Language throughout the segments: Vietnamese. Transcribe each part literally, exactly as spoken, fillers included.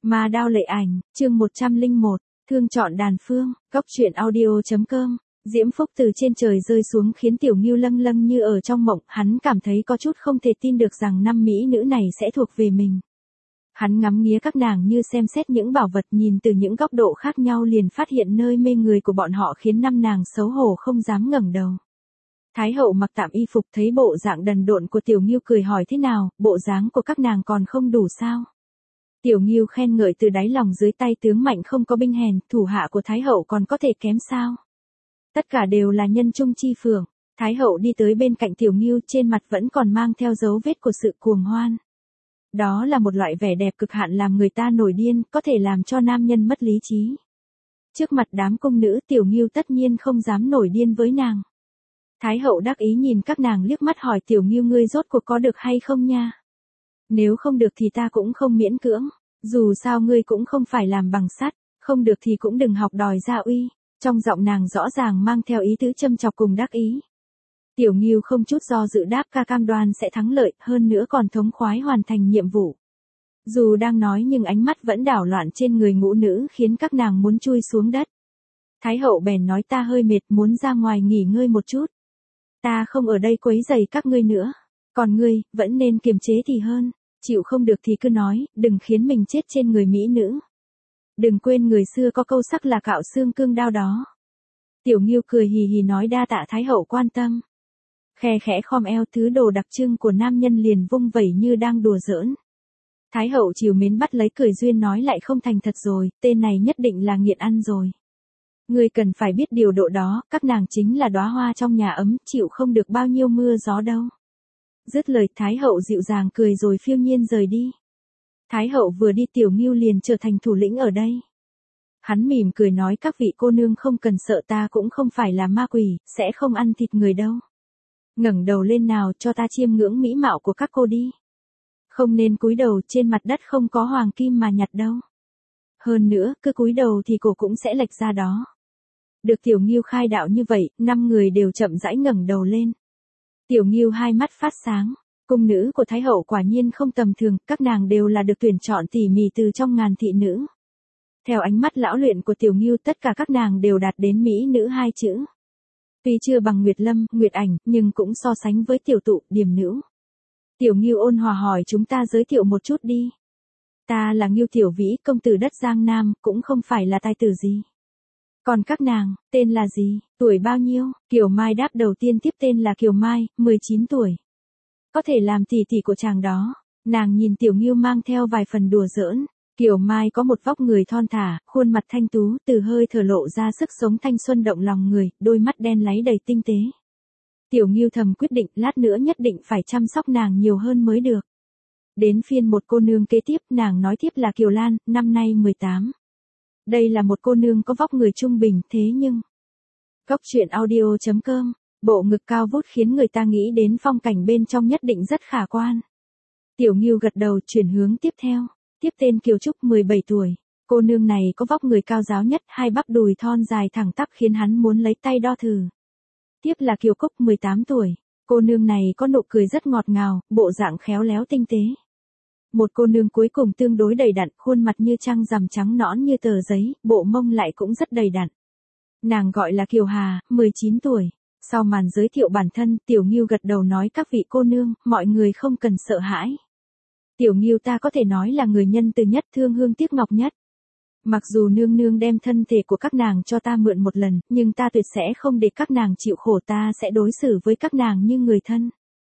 Ma đao lệ ảnh, chương một trăm lẻ một, thương chọn đàn phương, góc truyện audio.com. Diễm phúc từ trên trời rơi xuống khiến Tiểu Ngưu lâng lâng như ở trong mộng, hắn cảm thấy có chút không thể tin được rằng năm mỹ nữ này sẽ thuộc về mình. Hắn ngắm nghía các nàng như xem xét những bảo vật, nhìn từ những góc độ khác nhau liền phát hiện nơi mê người của bọn họ khiến năm nàng xấu hổ không dám ngẩng đầu. Thái hậu mặc tạm y phục thấy bộ dạng đần độn của Tiểu Ngưu cười hỏi thế nào, bộ dáng của các nàng còn không đủ sao? Tiểu Ngưu khen ngợi từ đáy lòng dưới tay tướng mạnh không có binh hèn, thủ hạ của Thái hậu còn có thể kém sao? Tất cả đều là nhân trung chi phường. Thái hậu đi tới bên cạnh Tiểu Ngưu, trên mặt vẫn còn mang theo dấu vết của sự cuồng hoan. Đó là một loại vẻ đẹp cực hạn làm người ta nổi điên, có thể làm cho nam nhân mất lý trí. Trước mặt đám cung nữ, Tiểu Ngưu tất nhiên không dám nổi điên với nàng. Thái hậu đắc ý nhìn các nàng liếc mắt hỏi Tiểu Ngưu ngươi rốt cuộc có được hay không nha? Nếu không được thì ta cũng không miễn cưỡng, dù sao ngươi cũng không phải làm bằng sắt, không được thì cũng đừng học đòi ra uy. Trong giọng nàng rõ ràng mang theo ý tứ châm chọc cùng đắc ý. Tiểu Ngưu không chút do dự đáp ca cam đoan sẽ thắng lợi, hơn nữa còn thống khoái hoàn thành nhiệm vụ. Dù đang nói nhưng ánh mắt vẫn đảo loạn trên người ngũ nữ khiến các nàng muốn chui xuống đất. Thái hậu bèn nói ta hơi mệt muốn ra ngoài nghỉ ngơi một chút. Ta không ở đây quấy rầy các ngươi nữa. Còn ngươi, vẫn nên kiềm chế thì hơn. Chịu không được thì cứ nói, đừng khiến mình chết trên người mỹ nữ. Đừng quên người xưa có câu sắc là cạo xương cương đao đó. Tiểu Ngưu cười hì hì nói đa tạ Thái hậu quan tâm. Khe khẽ khom eo, thứ đồ đặc trưng của nam nhân liền vung vẩy như đang đùa giỡn. Thái hậu trìu mến bắt lấy cười duyên nói lại không thành thật rồi, tên này nhất định là nghiện ăn rồi. Ngươi cần phải biết điều độ đó, các nàng chính là đóa hoa trong nhà ấm, chịu không được bao nhiêu mưa gió đâu. Dứt lời Thái hậu dịu dàng cười rồi phiêu nhiên rời đi. Thái hậu vừa đi Tiểu Ngưu liền trở thành thủ lĩnh ở đây. Hắn mỉm cười nói các vị cô nương không cần sợ, ta cũng không phải là ma quỷ, sẽ không ăn thịt người đâu. Ngẩng đầu lên nào, cho ta chiêm ngưỡng mỹ mạo của các cô đi. Không nên cúi đầu, trên mặt đất không có hoàng kim mà nhặt đâu. Hơn nữa, cứ cúi đầu thì cổ cũng sẽ lệch ra đó. Được Tiểu Ngưu khai đạo như vậy, năm người đều chậm rãi ngẩng đầu lên. Tiểu Ngưu hai mắt phát sáng. Cung nữ của Thái hậu quả nhiên không tầm thường, các nàng đều là được tuyển chọn tỉ mỉ từ trong ngàn thị nữ. Theo ánh mắt lão luyện của Tiểu Ngưu, tất cả các nàng đều đạt đến mỹ nữ hai chữ. Tuy chưa bằng Nguyệt Lâm, Nguyệt Ảnh, nhưng cũng so sánh với Tiểu Tụ, Điềm Nữ. Tiểu Ngưu ôn hòa hỏi chúng ta giới thiệu một chút đi. Ta là Ngưu Tiểu Vĩ, công tử đất Giang Nam, cũng không phải là tài tử gì. Còn các nàng, tên là gì, tuổi bao nhiêu? Kiều Mai đáp đầu tiên, tiếp tên là Kiều Mai, mười chín tuổi. Có thể làm tỷ tỷ của chàng đó. Nàng nhìn Tiểu Ngưu mang theo vài phần đùa giỡn. Kiều Mai có một vóc người thon thả, khuôn mặt thanh tú, từ hơi thở lộ ra sức sống thanh xuân động lòng người, đôi mắt đen láy đầy tinh tế. Tiểu Ngưu thầm quyết định lát nữa nhất định phải chăm sóc nàng nhiều hơn mới được. Đến phiên một cô nương kế tiếp, nàng nói tiếp là Kiều Lan, năm nay mười tám. Đây là một cô nương có vóc người trung bình, thế nhưng... Góc truyện audio.com, bộ ngực cao vút khiến người ta nghĩ đến phong cảnh bên trong nhất định rất khả quan. Tiểu Ngưu gật đầu chuyển hướng tiếp theo. Tiếp tên Kiều Trúc, mười bảy tuổi. Cô nương này có vóc người cao ráo nhất, hai bắp đùi thon dài thẳng tắp khiến hắn muốn lấy tay đo thử. Tiếp là Kiều Cúc, mười tám tuổi. Cô nương này có nụ cười rất ngọt ngào, bộ dạng khéo léo tinh tế. Một cô nương cuối cùng tương đối đầy đặn, khuôn mặt như trăng rằm trắng nõn như tờ giấy, bộ mông lại cũng rất đầy đặn. Nàng gọi là Kiều Hà, mười chín tuổi. Sau màn giới thiệu bản thân, Tiểu Ngưu gật đầu nói các vị cô nương, mọi người không cần sợ hãi. Tiểu Ngưu ta có thể nói là người nhân từ nhất, thương hương tiếc ngọc nhất. Mặc dù nương nương đem thân thể của các nàng cho ta mượn một lần, nhưng ta tuyệt sẽ không để các nàng chịu khổ, ta sẽ đối xử với các nàng như người thân.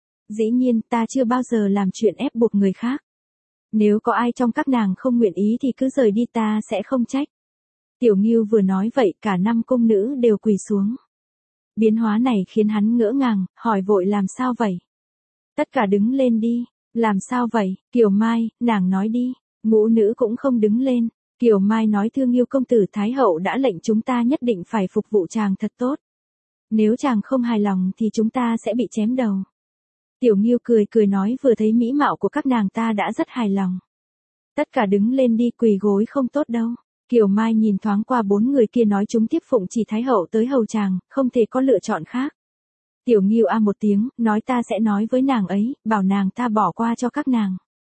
Dĩ nhiên, ta chưa bao giờ làm chuyện ép buộc người khác. Nếu có ai trong các nàng không nguyện ý thì cứ rời đi, ta sẽ không trách. Tiểu Ngưu vừa nói vậy, cả năm cung nữ đều quỳ xuống. Biến hóa này khiến hắn ngỡ ngàng, hỏi vội làm sao vậy? Tất cả đứng lên đi. Làm sao vậy, Kiều Mai, nàng nói đi. Ngũ nữ cũng không đứng lên. Kiều Mai nói thương yêu công tử, Thái hậu đã lệnh chúng ta nhất định phải phục vụ chàng thật tốt. Nếu chàng không hài lòng thì chúng ta sẽ bị chém đầu. Tiểu Ngưu cười cười nói vừa thấy mỹ mạo của các nàng ta đã rất hài lòng. Tất cả đứng lên đi, quỳ gối không tốt đâu. Kiều Mai nhìn thoáng qua bốn người kia nói chúng tiếp phụng chỉ Thái hậu tới hầu chàng, không thể có lựa chọn khác. Tiểu Ngưu a một tiếng, nói ta sẽ nói với nàng ấy, bảo nàng ta bỏ qua cho các nàng.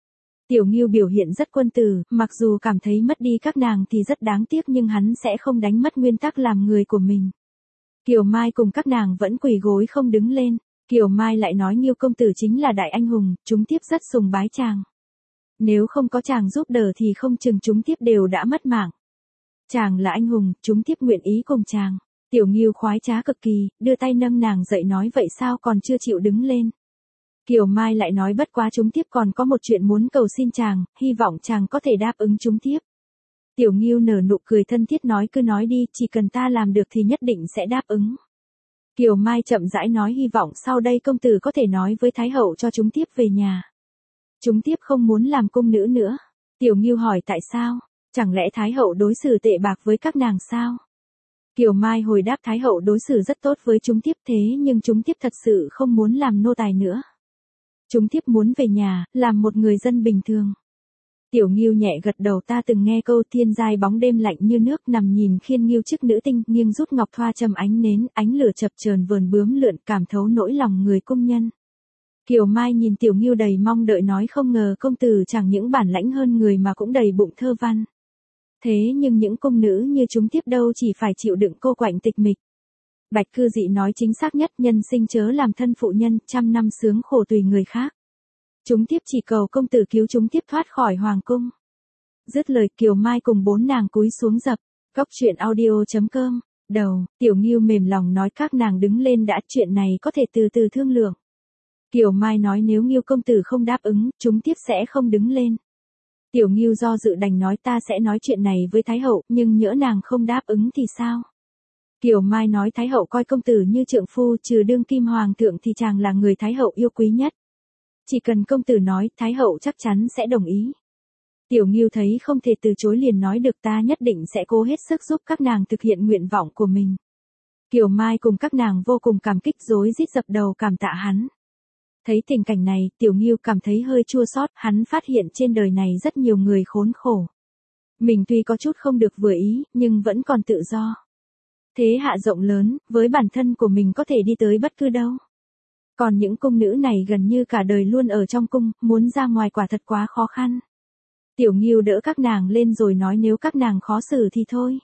Tiểu Ngưu biểu hiện rất quân tử, mặc dù cảm thấy mất đi các nàng thì rất đáng tiếc nhưng hắn sẽ không đánh mất nguyên tắc làm người của mình. Kiều Mai cùng các nàng vẫn quỳ gối không đứng lên. Kiều Mai lại nói Ngưu công tử chính là đại anh hùng, chúng tiếp rất sùng bái chàng. Nếu không có chàng giúp đỡ thì không chừng chúng tiếp đều đã mất mạng. Chàng là anh hùng, chúng tiếp nguyện ý cùng chàng. Tiểu Ngưu khoái trá cực kỳ, đưa tay nâng nàng dậy nói vậy sao còn chưa chịu đứng lên. Kiều Mai lại nói bất quá chúng tiếp còn có một chuyện muốn cầu xin chàng, hy vọng chàng có thể đáp ứng chúng tiếp. Tiểu Ngưu nở nụ cười thân thiết nói cứ nói đi, chỉ cần ta làm được thì nhất định sẽ đáp ứng. Kiều Mai chậm rãi nói hy vọng sau đây công tử có thể nói với Thái hậu cho chúng tiếp về nhà. Chúng tiếp không muốn làm cung nữ nữa. Tiểu Ngưu hỏi tại sao, chẳng lẽ Thái hậu đối xử tệ bạc với các nàng sao? Kiều Mai hồi đáp Thái hậu đối xử rất tốt với chúng tiếp thế nhưng chúng tiếp thật sự không muốn làm nô tài nữa. Chúng tiếp muốn về nhà, làm một người dân bình thường. Tiểu Ngưu nhẹ gật đầu ta từng nghe câu thiên giai bóng đêm lạnh như nước nằm nhìn khiên nghiêu chức nữ tinh nghiêng rút ngọc thoa châm ánh nến, ánh lửa chập chờn vờn bướm lượn cảm thấu nỗi lòng người cung nhân. Kiều Mai nhìn Tiểu Ngưu đầy mong đợi nói không ngờ công tử chẳng những bản lãnh hơn người mà cũng đầy bụng thơ văn. Thế nhưng những cung nữ như chúng tiếp đâu chỉ phải chịu đựng cô quạnh tịch mịch. Bạch Cư Dị nói chính xác nhất nhân sinh chớ làm thân phụ nhân, trăm năm sướng khổ tùy người khác. Chúng tiếp chỉ cầu công tử cứu chúng tiếp thoát khỏi hoàng cung. Dứt lời Kiều Mai cùng bốn nàng cúi xuống dập. Cóc truyện audio chấm com. Đầu, Tiểu Ngưu mềm lòng nói các nàng đứng lên đã, chuyện này có thể từ từ thương lượng. Kiều Mai nói nếu Ngưu công tử không đáp ứng, chúng tiếp sẽ không đứng lên. Tiểu Ngưu do dự đành nói ta sẽ nói chuyện này với Thái hậu, nhưng nhỡ nàng không đáp ứng thì sao? Kiều Mai nói Thái hậu coi công tử như trượng phu, trừ đương kim hoàng thượng thì chàng là người Thái hậu yêu quý nhất. Chỉ cần công tử nói, Thái hậu chắc chắn sẽ đồng ý. Tiểu Ngưu thấy không thể từ chối liền nói được ta nhất định sẽ cố hết sức giúp các nàng thực hiện nguyện vọng của mình. Kiều Mai cùng các nàng vô cùng cảm kích rối rít dập đầu cảm tạ hắn. Thấy tình cảnh này, Tiểu Ngưu cảm thấy hơi chua xót, hắn phát hiện trên đời này rất nhiều người khốn khổ. Mình tuy có chút không được vừa ý, nhưng vẫn còn tự do. Thế hạ rộng lớn, với bản thân của mình có thể đi tới bất cứ đâu. Còn những cung nữ này gần như cả đời luôn ở trong cung, muốn ra ngoài quả thật quá khó khăn. Tiểu Ngưu đỡ các nàng lên rồi nói nếu các nàng khó xử thì thôi.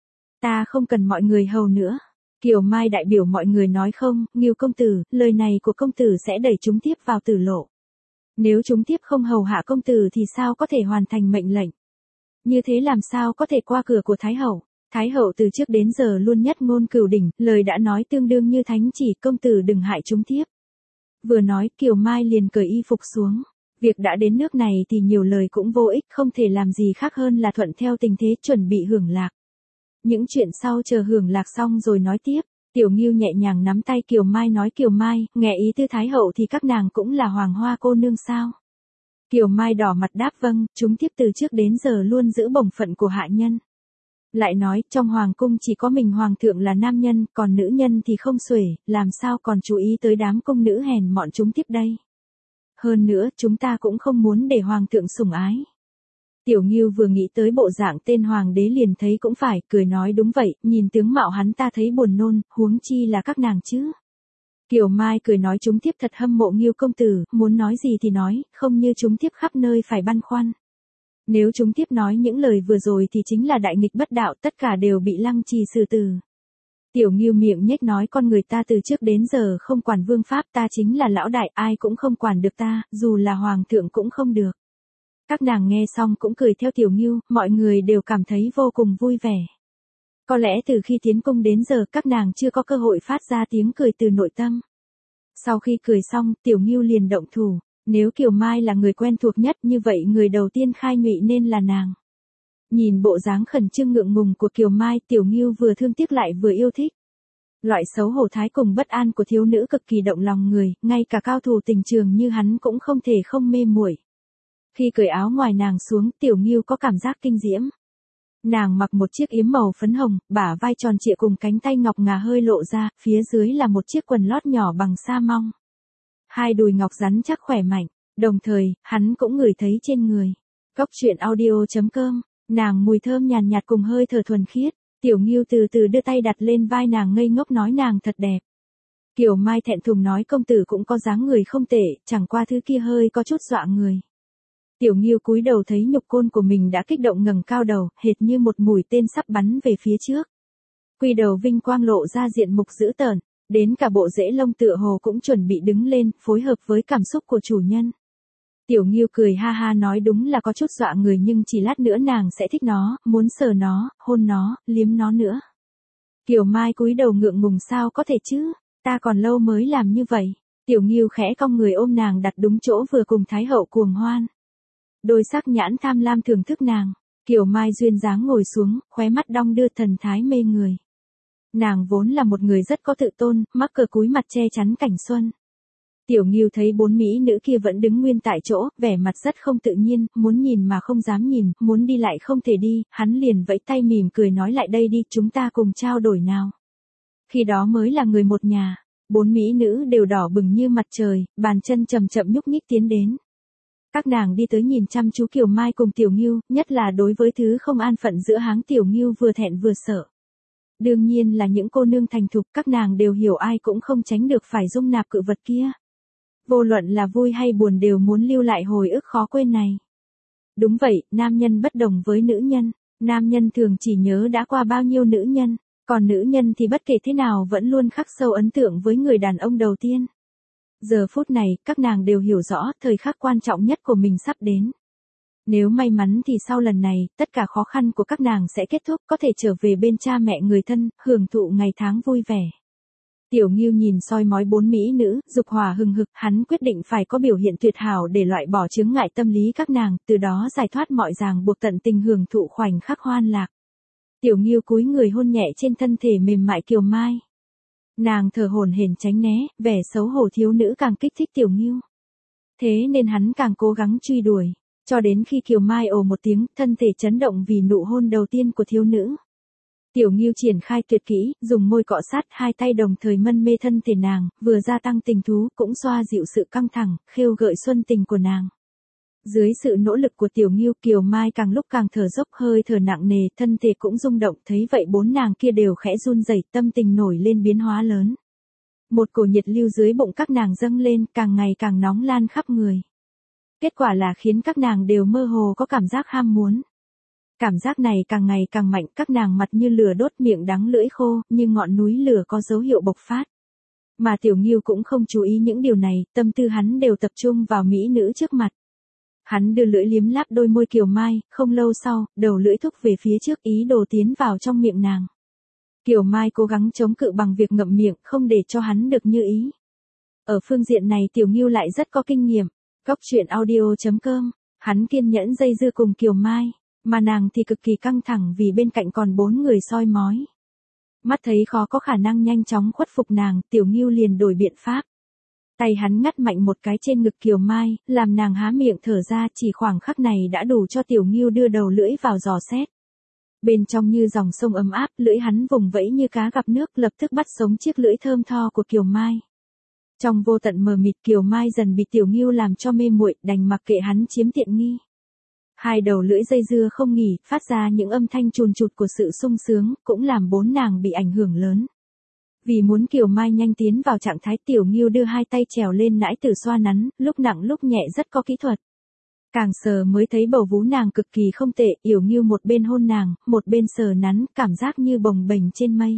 Ta không cần mọi người hầu nữa. Kiều Mai đại biểu mọi người nói không, Ngưu công tử, lời này của công tử sẽ đẩy chúng tiếp vào tử lộ. Nếu chúng tiếp không hầu hạ công tử thì sao có thể hoàn thành mệnh lệnh? Như thế làm sao có thể qua cửa của Thái hậu? Thái hậu từ trước đến giờ luôn nhất ngôn cửu đỉnh, lời đã nói tương đương như thánh chỉ công tử đừng hại chúng tiếp. Vừa nói Kiều Mai liền cởi y phục xuống. Việc đã đến nước này thì nhiều lời cũng vô ích, không thể làm gì khác hơn là thuận theo tình thế chuẩn bị hưởng lạc. Những chuyện sau chờ hưởng lạc xong rồi nói tiếp. Tiểu Ngưu nhẹ nhàng nắm tay Kiều Mai nói Kiều Mai, nghe ý tư Thái hậu thì các nàng cũng là hoàng hoa cô nương sao? Kiều Mai đỏ mặt đáp vâng, chúng tiếp từ trước đến giờ luôn giữ bổng phận của hạ nhân. Lại nói, trong hoàng cung chỉ có mình hoàng thượng là nam nhân, còn nữ nhân thì không xuể, làm sao còn chú ý tới đám cung nữ hèn mọn chúng tiếp đây. Hơn nữa, chúng ta cũng không muốn để hoàng thượng sủng ái. Tiểu Ngưu vừa nghĩ tới bộ dạng tên hoàng đế liền thấy cũng phải, cười nói đúng vậy, nhìn tướng mạo hắn ta thấy buồn nôn, huống chi là các nàng chứ. Kiều Mai cười nói chúng tiếp thật hâm mộ Ngưu công tử, muốn nói gì thì nói, không như chúng tiếp khắp nơi phải băn khoăn. Nếu chúng tiếp nói những lời vừa rồi thì chính là đại nghịch bất đạo, tất cả đều bị lăng trì xử tử. Tiểu Ngưu miệng nhếch nói con người ta từ trước đến giờ không quản vương pháp, ta chính là lão đại, ai cũng không quản được ta, dù là hoàng thượng cũng không được. Các nàng nghe xong cũng cười theo Tiểu Ngưu, mọi người đều cảm thấy vô cùng vui vẻ. Có lẽ từ khi tiến cung đến giờ các nàng chưa có cơ hội phát ra tiếng cười từ nội tâm. Sau khi cười xong, Tiểu Ngưu liền động thủ. Nếu Kiều Mai là người quen thuộc nhất như vậy người đầu tiên khai ngụy nên là nàng. Nhìn bộ dáng khẩn trương ngượng ngùng của Kiều Mai, Tiểu Ngưu vừa thương tiếc lại vừa yêu thích. Loại xấu hổ thái cùng bất an của thiếu nữ cực kỳ động lòng người, ngay cả cao thủ tình trường như hắn cũng không thể không mê muội. Khi cởi áo ngoài nàng xuống, Tiểu Ngưu có cảm giác kinh diễm. Nàng mặc một chiếc yếm màu phấn hồng, bả vai tròn trịa cùng cánh tay ngọc ngà hơi lộ ra, phía dưới là một chiếc quần lót nhỏ bằng sa mong. Hai đùi ngọc rắn chắc khỏe mạnh, đồng thời, hắn cũng ngửi thấy trên người. Cóc truyện audio chấm com, nàng mùi thơm nhàn nhạt cùng hơi thở thuần khiết, Tiểu Ngưu từ từ đưa tay đặt lên vai nàng ngây ngốc nói nàng thật đẹp. Kiều Mai thẹn thùng nói công tử cũng có dáng người không tệ, chẳng qua thứ kia hơi có chút dọa người. Tiểu Ngưu cúi đầu thấy nhục côn của mình đã kích động ngẩng cao đầu, hệt như một mũi tên sắp bắn về phía trước. Quy đầu vinh quang lộ ra diện mục dữ tợn, đến cả bộ rễ lông tựa hồ cũng chuẩn bị đứng lên, phối hợp với cảm xúc của chủ nhân. Tiểu Ngưu cười ha ha nói đúng là có chút dọa người nhưng chỉ lát nữa nàng sẽ thích nó, muốn sờ nó, hôn nó, liếm nó nữa. Kiều Mai cúi đầu ngượng ngùng sao có thể chứ, ta còn lâu mới làm như vậy. Tiểu Ngưu khẽ cong người ôm nàng đặt đúng chỗ vừa cùng Thái hậu cuồng hoan. Đôi sắc nhãn tham lam thưởng thức nàng, Kiều Mai duyên dáng ngồi xuống, khóe mắt đong đưa thần thái mê người. Nàng vốn là một người rất có tự tôn, mắc cờ cúi mặt che chắn cảnh xuân. Tiểu Ngưu thấy bốn mỹ nữ kia vẫn đứng nguyên tại chỗ, vẻ mặt rất không tự nhiên, muốn nhìn mà không dám nhìn, muốn đi lại không thể đi, hắn liền vẫy tay mỉm cười nói lại đây đi, chúng ta cùng trao đổi nào. Khi đó mới là người một nhà, bốn mỹ nữ đều đỏ bừng như mặt trời, bàn chân chậm chậm nhúc nhích tiến đến. Các nàng đi tới nhìn chăm chú Kiều Mai cùng Tiểu Ngưu, nhất là đối với thứ không an phận giữa háng Tiểu Ngưu vừa thẹn vừa sợ. Đương nhiên là những cô nương thành thục, các nàng đều hiểu ai cũng không tránh được phải dung nạp cự vật kia. Vô luận là vui hay buồn đều muốn lưu lại hồi ức khó quên này. Đúng vậy, nam nhân bất đồng với nữ nhân, nam nhân thường chỉ nhớ đã qua bao nhiêu nữ nhân, còn nữ nhân thì bất kể thế nào vẫn luôn khắc sâu ấn tượng với người đàn ông đầu tiên. Giờ phút này, các nàng đều hiểu rõ thời khắc quan trọng nhất của mình sắp đến. Nếu may mắn thì sau lần này, tất cả khó khăn của các nàng sẽ kết thúc, có thể trở về bên cha mẹ người thân, hưởng thụ ngày tháng vui vẻ. Tiểu Ngưu nhìn soi mói bốn mỹ nữ, dục hỏa hừng hực, hắn quyết định phải có biểu hiện tuyệt hảo để loại bỏ chướng ngại tâm lý các nàng, từ đó giải thoát mọi ràng buộc tận tình hưởng thụ khoảnh khắc hoan lạc. Tiểu Ngưu cúi người hôn nhẹ trên thân thể mềm mại Kiều Mai. Nàng thở hổn hển tránh né, vẻ xấu hổ thiếu nữ càng kích thích Tiểu Ngưu. Thế nên hắn càng cố gắng truy đuổi, cho đến khi Kiều Mai ồ một tiếng, thân thể chấn động vì nụ hôn đầu tiên của thiếu nữ. Tiểu Ngưu triển khai tuyệt kỹ, dùng môi cọ sát, hai tay đồng thời mân mê thân thể nàng, vừa gia tăng tình thú, cũng xoa dịu sự căng thẳng, khêu gợi xuân tình của nàng. Dưới sự nỗ lực của Tiểu Ngưu, Kiều Mai càng lúc càng thở dốc, hơi thở nặng nề, thân thể cũng rung động, thấy vậy bốn nàng kia đều khẽ run rẩy, tâm tình nổi lên biến hóa lớn. Một cổ nhiệt lưu dưới bụng các nàng dâng lên, càng ngày càng nóng lan khắp người. Kết quả là khiến các nàng đều mơ hồ có cảm giác ham muốn. Cảm giác này càng ngày càng mạnh, các nàng mặt như lửa đốt, miệng đắng lưỡi khô, như ngọn núi lửa có dấu hiệu bộc phát. Mà Tiểu Ngưu cũng không chú ý những điều này, tâm tư hắn đều tập trung vào mỹ nữ trước mặt. Hắn đưa lưỡi liếm láp đôi môi Kiều Mai, không lâu sau, đầu lưỡi thúc về phía trước ý đồ tiến vào trong miệng nàng. Kiều Mai cố gắng chống cự bằng việc ngậm miệng, không để cho hắn được như ý. Ở phương diện này Tiểu Ngưu lại rất có kinh nghiệm. Góc truyện audio chấm com, hắn kiên nhẫn dây dưa cùng Kiều Mai, mà nàng thì cực kỳ căng thẳng vì bên cạnh còn bốn người soi mói. Mắt thấy khó có khả năng nhanh chóng khuất phục nàng, Tiểu Ngưu liền đổi biện pháp. Tay hắn ngắt mạnh một cái trên ngực Kiều Mai, làm nàng há miệng thở ra, chỉ khoảng khắc này đã đủ cho Tiểu Ngưu đưa đầu lưỡi vào dò xét. Bên trong như dòng sông ấm áp, lưỡi hắn vùng vẫy như cá gặp nước, lập tức bắt sống chiếc lưỡi thơm tho của Kiều Mai. Trong vô tận mờ mịt, Kiều Mai dần bị Tiểu Ngưu làm cho mê muội, đành mặc kệ hắn chiếm tiện nghi. Hai đầu lưỡi dây dưa không nghỉ, phát ra những âm thanh chùn chụt của sự sung sướng, cũng làm bốn nàng bị ảnh hưởng lớn. Vì muốn Kiều Mai nhanh tiến vào trạng thái, Tiểu Ngưu đưa hai tay trèo lên nãi tử xoa nắn, lúc nặng lúc nhẹ rất có kỹ thuật. Càng sờ mới thấy bầu vú nàng cực kỳ không tệ, Yểu Ngưu một bên hôn nàng, một bên sờ nắn, cảm giác như bồng bềnh trên mây.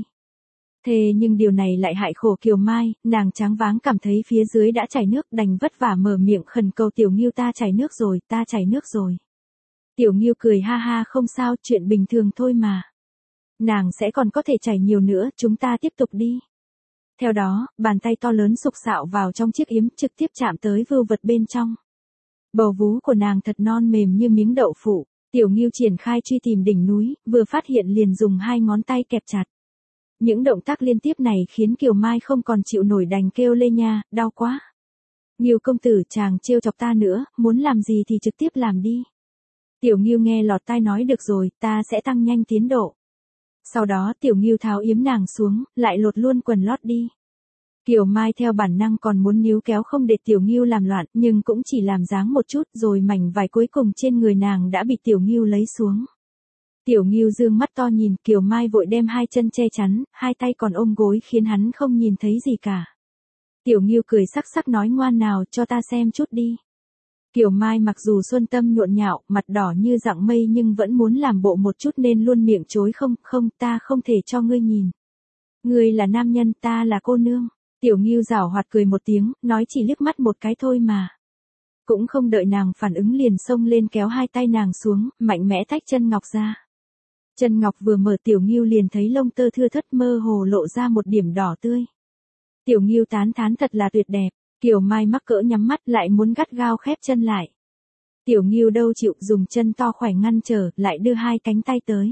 Thế nhưng điều này lại hại khổ Kiều Mai, nàng choáng váng cảm thấy phía dưới đã chảy nước, đành vất vả mở miệng khẩn cầu Tiểu Ngưu, ta chảy nước rồi, ta chảy nước rồi. Tiểu Ngưu cười ha ha, không sao, chuyện bình thường thôi mà. Nàng sẽ còn có thể chảy nhiều nữa, chúng ta tiếp tục đi. Theo đó, bàn tay to lớn sục sạo vào trong chiếc yếm, trực tiếp chạm tới vưu vật bên trong. Bầu vú của nàng thật non mềm như miếng đậu phụ, Tiểu Ngưu triển khai truy tìm đỉnh núi, vừa phát hiện liền dùng hai ngón tay kẹp chặt. Những động tác liên tiếp này khiến Kiều Mai không còn chịu nổi, đành kêu lê nha, đau quá. Ngưu công tử, chàng trêu chọc ta nữa, muốn làm gì thì trực tiếp làm đi. Tiểu Ngưu nghe lọt tai nói được rồi, ta sẽ tăng nhanh tiến độ. Sau đó Tiểu Ngưu tháo yếm nàng xuống, lại lột luôn quần lót đi. Kiều Mai theo bản năng còn muốn níu kéo không để Tiểu Ngưu làm loạn, nhưng cũng chỉ làm dáng một chút, rồi mảnh vải cuối cùng trên người nàng đã bị Tiểu Ngưu lấy xuống. Tiểu Ngưu dương mắt to nhìn, Kiều Mai vội đem hai chân che chắn, hai tay còn ôm gối khiến hắn không nhìn thấy gì cả. Tiểu Ngưu cười sắc sắc nói, ngoan nào, cho ta xem chút đi. Kiều Mai mặc dù xuân tâm nhộn nhạo, mặt đỏ như rạng mây nhưng vẫn muốn làm bộ một chút nên luôn miệng chối không, không, ta không thể cho ngươi nhìn. Ngươi là nam nhân, ta là cô nương. Tiểu Ngưu giảo hoạt cười một tiếng, nói chỉ liếc mắt một cái thôi mà. Cũng không đợi nàng phản ứng liền xông lên kéo hai tay nàng xuống, mạnh mẽ tách chân ngọc ra. Chân ngọc vừa mở Tiểu Ngưu liền thấy lông tơ thưa thớt mơ hồ lộ ra một điểm đỏ tươi. Tiểu Ngưu tán thán thật là tuyệt đẹp. Kiều Mai mắc cỡ nhắm mắt lại muốn gắt gao khép chân lại. Tiểu Ngưu đâu chịu, dùng chân to khỏe ngăn trở, lại đưa hai cánh tay tới.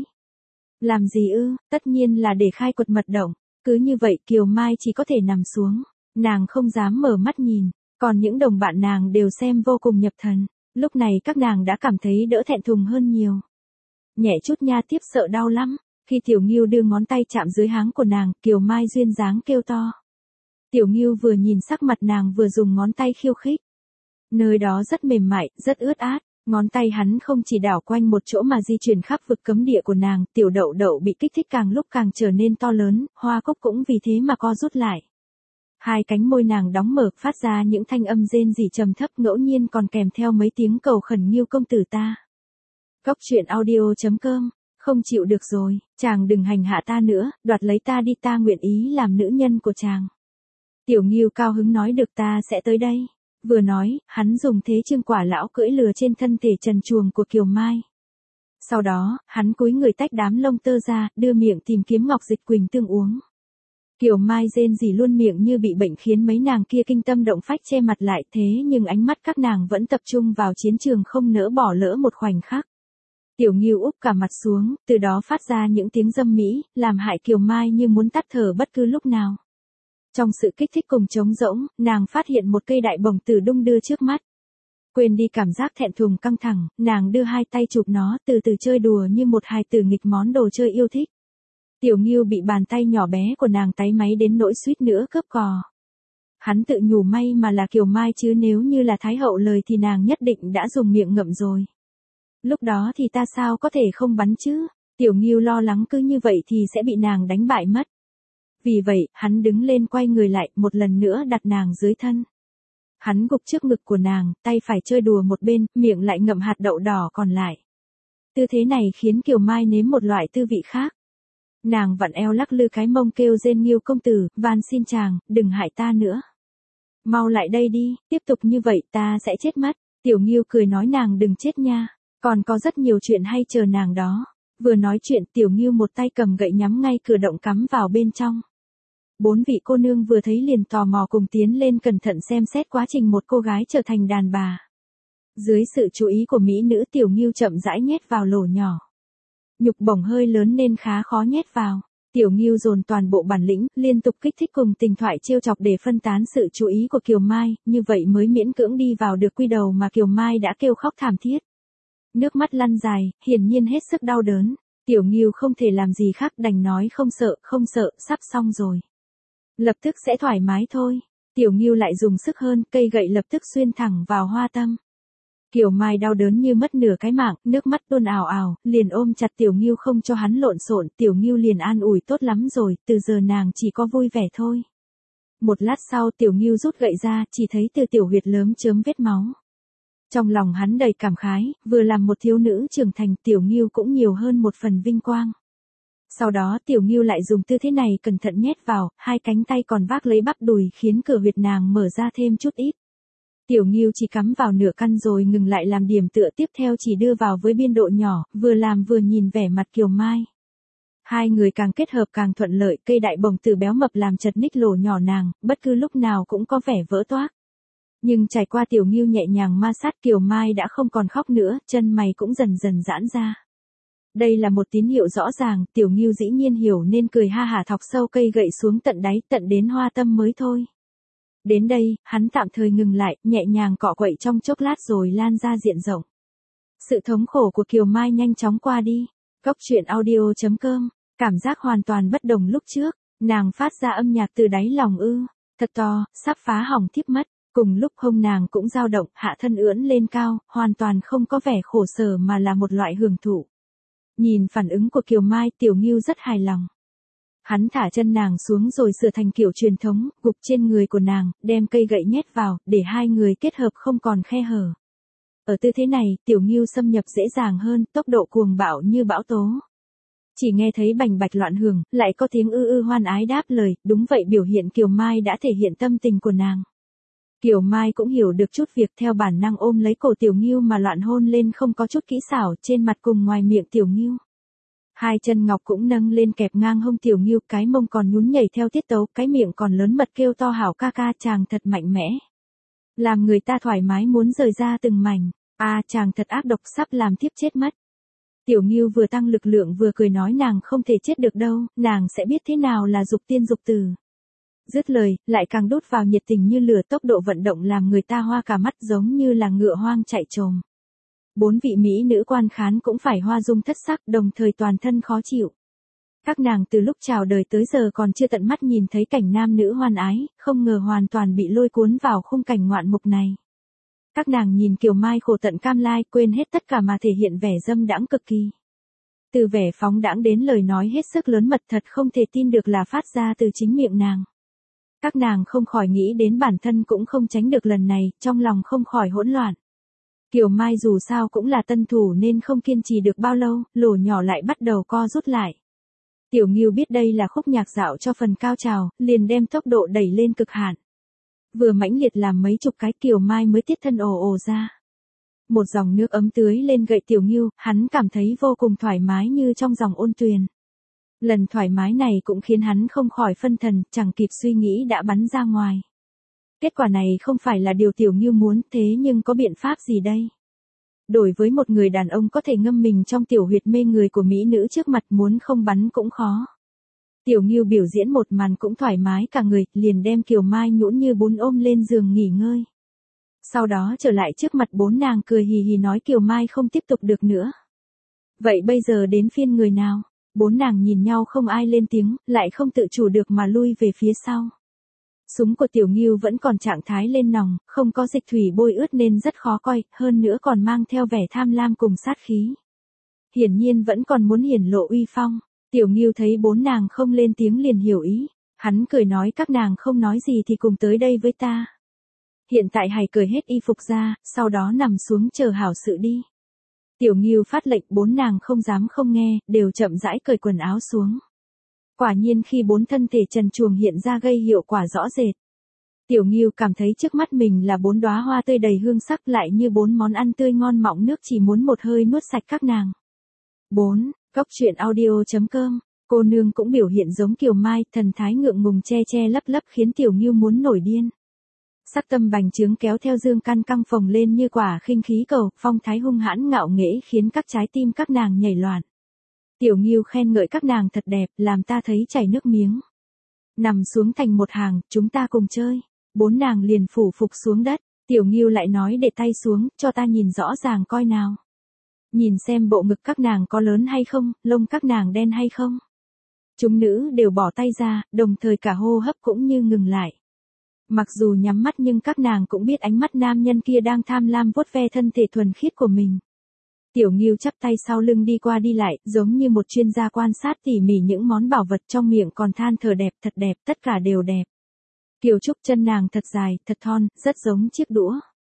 Làm gì ư, tất nhiên là để khai quật mật động. Cứ như vậy Kiều Mai chỉ có thể nằm xuống. Nàng không dám mở mắt nhìn, còn những đồng bạn nàng đều xem vô cùng nhập thần. Lúc này các nàng đã cảm thấy đỡ thẹn thùng hơn nhiều. Nhẹ chút nha, tiếp sợ đau lắm. Khi Tiểu Ngưu đưa ngón tay chạm dưới háng của nàng, Kiều Mai duyên dáng kêu to. Tiểu Ngưu vừa nhìn sắc mặt nàng vừa dùng ngón tay khiêu khích. Nơi đó rất mềm mại, rất ướt át, ngón tay hắn không chỉ đảo quanh một chỗ mà di chuyển khắp vực cấm địa của nàng, Tiểu Đậu Đậu bị kích thích càng lúc càng trở nên to lớn, hoa cúc cũng vì thế mà co rút lại. Hai cánh môi nàng đóng mở, phát ra những thanh âm rên rỉ trầm thấp, ngẫu nhiên còn kèm theo mấy tiếng cầu khẩn Ngưu công tử ta. Góc truyện audio chấm com, không chịu được rồi, chàng đừng hành hạ ta nữa, đoạt lấy ta đi, ta nguyện ý làm nữ nhân của chàng. Tiểu Ngưu cao hứng nói được, ta sẽ tới đây. Vừa nói, hắn dùng thế Trương Quả Lão cưỡi lừa trên thân thể trần truồng của Kiều Mai. Sau đó, hắn cúi người tách đám lông tơ ra, đưa miệng tìm kiếm ngọc dịch quỳnh tương uống. Kiều Mai rên rỉ luôn miệng như bị bệnh khiến mấy nàng kia kinh tâm động phách che mặt lại, thế nhưng ánh mắt các nàng vẫn tập trung vào chiến trường không nỡ bỏ lỡ một khoảnh khắc. Tiểu Ngưu úp cả mặt xuống, từ đó phát ra những tiếng dâm mỹ, làm hại Kiều Mai như muốn tắt thở bất cứ lúc nào. Trong sự kích thích cùng trống rỗng, nàng phát hiện một cây đại bồng tử đung đưa trước mắt. Quên đi cảm giác thẹn thùng căng thẳng, nàng đưa hai tay chụp nó, từ từ chơi đùa như một hài tử nghịch món đồ chơi yêu thích. Tiểu Ngưu bị bàn tay nhỏ bé của nàng táy máy đến nỗi suýt nữa cướp cò. Hắn tự nhủ may mà là Kiều Mai chứ nếu như là Thái hậu lời thì nàng nhất định đã dùng miệng ngậm rồi. Lúc đó thì ta sao có thể không bắn chứ? Tiểu Ngưu lo lắng cứ như vậy thì sẽ bị nàng đánh bại mất. Vì vậy, hắn đứng lên quay người lại, một lần nữa đặt nàng dưới thân. Hắn gục trước ngực của nàng, tay phải chơi đùa một bên, miệng lại ngậm hạt đậu đỏ còn lại. Tư thế này khiến Kiều Mai nếm một loại tư vị khác. Nàng vặn eo lắc lư cái mông kêu rên Ngưu công tử, van xin chàng, đừng hại ta nữa. Mau lại đây đi, tiếp tục như vậy ta sẽ chết mất. Tiểu Ngưu cười nói nàng đừng chết nha, còn có rất nhiều chuyện hay chờ nàng đó. Vừa nói chuyện Tiểu Ngưu một tay cầm gậy nhắm ngay cửa động cắm vào bên trong. Bốn vị cô nương vừa thấy liền tò mò cùng tiến lên cẩn thận xem xét quá trình một cô gái trở thành đàn bà. Dưới sự chú ý của mỹ nữ Tiểu Ngưu chậm rãi nhét vào lỗ nhỏ. Nhục bổng hơi lớn nên khá khó nhét vào. Tiểu Ngưu dồn toàn bộ bản lĩnh, liên tục kích thích cùng tình thoại trêu chọc để phân tán sự chú ý của Kiều Mai, như vậy mới miễn cưỡng đi vào được quy đầu mà Kiều Mai đã kêu khóc thảm thiết. Nước mắt lăn dài, hiển nhiên hết sức đau đớn. Tiểu Ngưu không thể làm gì khác đành nói không sợ, không sợ, sắp xong rồi. Lập tức sẽ thoải mái thôi. Tiểu Ngưu lại dùng sức hơn, cây gậy lập tức xuyên thẳng vào hoa tâm. Kiều Mai đau đớn như mất nửa cái mạng, nước mắt tuôn ào ào, liền ôm chặt Tiểu Ngưu không cho hắn lộn xộn. Tiểu Ngưu liền an ủi tốt lắm rồi, từ giờ nàng chỉ có vui vẻ thôi. Một lát sau Tiểu Ngưu rút gậy ra, chỉ thấy từ tiểu huyệt lớm chớm vết máu. Trong lòng hắn đầy cảm khái, vừa làm một thiếu nữ trưởng thành Tiểu Ngưu cũng nhiều hơn một phần vinh quang. Sau đó Tiểu Ngưu lại dùng tư thế này cẩn thận nhét vào, hai cánh tay còn vác lấy bắp đùi khiến cửa huyệt nàng mở ra thêm chút ít. Tiểu Ngưu chỉ cắm vào nửa căn rồi ngừng lại làm điểm tựa tiếp theo chỉ đưa vào với biên độ nhỏ, vừa làm vừa nhìn vẻ mặt Kiều Mai. Hai người càng kết hợp càng thuận lợi, cây đại bồng tử béo mập làm chật ních lỗ nhỏ nàng, bất cứ lúc nào cũng có vẻ vỡ toác. Nhưng trải qua Tiểu Ngưu nhẹ nhàng ma sát Kiều Mai đã không còn khóc nữa, chân mày cũng dần dần giãn ra. Đây là một tín hiệu rõ ràng, Tiểu Ngưu dĩ nhiên hiểu nên cười ha hả thọc sâu cây gậy xuống tận đáy, tận đến hoa tâm mới thôi. Đến đây, hắn tạm thời ngừng lại, nhẹ nhàng cọ quậy trong chốc lát rồi lan ra diện rộng. Sự thống khổ của Kiều Mai nhanh chóng qua đi. Góc truyện audio chấm com, cảm giác hoàn toàn bất đồng lúc trước, nàng phát ra âm nhạc từ đáy lòng ư, thật to, sắp phá hỏng thiếp mất. Cùng lúc hông nàng cũng dao động, hạ thân ưỡn lên cao, hoàn toàn không có vẻ khổ sở mà là một loại hưởng thụ. Nhìn phản ứng của Kiều Mai, Tiểu Ngưu rất hài lòng. Hắn thả chân nàng xuống rồi sửa thành kiểu truyền thống, gục trên người của nàng, đem cây gậy nhét vào, để hai người kết hợp không còn khe hở. Ở tư thế này, Tiểu Ngưu xâm nhập dễ dàng hơn, tốc độ cuồng bạo như bão tố. Chỉ nghe thấy bành bạch loạn hưởng, lại có tiếng ư ư hoan ái đáp lời, đúng vậy biểu hiện Kiều Mai đã thể hiện tâm tình của nàng. Kiều Mai cũng hiểu được chút việc theo bản năng ôm lấy cổ Tiểu Ngưu mà loạn hôn lên không có chút kỹ xảo trên mặt cùng ngoài miệng Tiểu Ngưu. Hai chân ngọc cũng nâng lên kẹp ngang hông Tiểu Ngưu, cái mông còn nhún nhảy theo tiết tấu, cái miệng còn lớn mật kêu to hảo ca ca, chàng thật mạnh mẽ. Làm người ta thoải mái muốn rời ra từng mảnh, a à, chàng thật ác độc sắp làm tiếp chết mất. Tiểu Ngưu vừa tăng lực lượng vừa cười nói nàng không thể chết được đâu, nàng sẽ biết thế nào là dục tiên dục tử. Dứt lời, lại càng đốt vào nhiệt tình như lửa, tốc độ vận động làm người ta hoa cả mắt giống như là ngựa hoang chạy trồm. Bốn vị mỹ nữ quan khán cũng phải hoa dung thất sắc, đồng thời toàn thân khó chịu. Các nàng từ lúc chào đời tới giờ còn chưa tận mắt nhìn thấy cảnh nam nữ hoan ái, không ngờ hoàn toàn bị lôi cuốn vào khung cảnh ngoạn mục này. Các nàng nhìn Kiều Mai khổ tận cam lai, quên hết tất cả mà thể hiện vẻ dâm đãng cực kỳ. Từ vẻ phóng đãng đến lời nói hết sức lớn mật thật không thể tin được là phát ra từ chính miệng nàng. Các nàng không khỏi nghĩ đến bản thân cũng không tránh được lần này, trong lòng không khỏi hỗn loạn. Kiều Mai dù sao cũng là tân thủ nên không kiên trì được bao lâu, lỗ nhỏ lại bắt đầu co rút lại. Tiểu Ngưu biết đây là khúc nhạc dạo cho phần cao trào, liền đem tốc độ đẩy lên cực hạn. Vừa mãnh liệt làm mấy chục cái Kiều Mai mới tiết thân ồ ồ ra. Một dòng nước ấm tưới lên gậy Tiểu Ngưu, hắn cảm thấy vô cùng thoải mái như trong dòng ôn tuyền. Lần thoải mái này cũng khiến hắn không khỏi phân thần, chẳng kịp suy nghĩ đã bắn ra ngoài. Kết quả này không phải là điều Tiểu Ngưu muốn, thế nhưng có biện pháp gì đây? Đối với một người đàn ông có thể ngâm mình trong tiểu huyệt mê người của mỹ nữ trước mặt muốn không bắn cũng khó. Tiểu Ngưu biểu diễn một màn cũng thoải mái cả người, liền đem Kiều Mai nhũn như bún ôm lên giường nghỉ ngơi. Sau đó trở lại trước mặt bốn nàng cười hì hì nói Kiều Mai không tiếp tục được nữa. Vậy bây giờ đến phiên người nào? Bốn nàng nhìn nhau không ai lên tiếng, lại không tự chủ được mà lui về phía sau. Súng của Tiểu Ngưu vẫn còn trạng thái lên nòng, không có dịch thủy bôi ướt nên rất khó coi, hơn nữa còn mang theo vẻ tham lam cùng sát khí. Hiển nhiên vẫn còn muốn hiển lộ uy phong. Tiểu Ngưu thấy bốn nàng không lên tiếng liền hiểu ý, hắn cười nói các nàng không nói gì thì cùng tới đây với ta. Hiện tại hãy cởi hết y phục ra, sau đó nằm xuống chờ hảo sự đi. Tiểu Ngưu phát lệnh, bốn nàng không dám không nghe, đều chậm rãi cởi quần áo xuống. Quả nhiên khi bốn thân thể trần truồng hiện ra gây hiệu quả rõ rệt. Tiểu Ngưu cảm thấy trước mắt mình là bốn đóa hoa tươi đầy hương sắc lại như bốn món ăn tươi ngon mọng nước chỉ muốn một hơi nuốt sạch các nàng. bốn. Góc truyện audio chấm com, cô nương cũng biểu hiện giống Kiều Mai, thần thái ngượng ngùng che che lấp lấp khiến Tiểu Ngưu muốn nổi điên. Sắc tâm bành trướng kéo theo dương căn căng phồng lên như quả khinh khí cầu, phong thái hung hãn ngạo nghễ khiến các trái tim các nàng nhảy loạn. Tiểu Ngưu khen ngợi các nàng thật đẹp, làm ta thấy chảy nước miếng. Nằm xuống thành một hàng, chúng ta cùng chơi. Bốn nàng liền phủ phục xuống đất, Tiểu Ngưu lại nói để tay xuống, cho ta nhìn rõ ràng coi nào. Nhìn xem bộ ngực các nàng có lớn hay không, lông các nàng đen hay không. Chúng nữ đều bỏ tay ra, đồng thời cả hô hấp cũng như ngừng lại. Mặc dù nhắm mắt nhưng các nàng cũng biết ánh mắt nam nhân kia đang tham lam vuốt ve thân thể thuần khiết của mình. Tiểu Ngưu chắp tay sau lưng đi qua đi lại, giống như một chuyên gia quan sát tỉ mỉ những món bảo vật trong miệng còn than thở đẹp thật đẹp, tất cả đều đẹp. Kiều Trúc chân nàng thật dài, thật thon, rất giống chiếc đũa.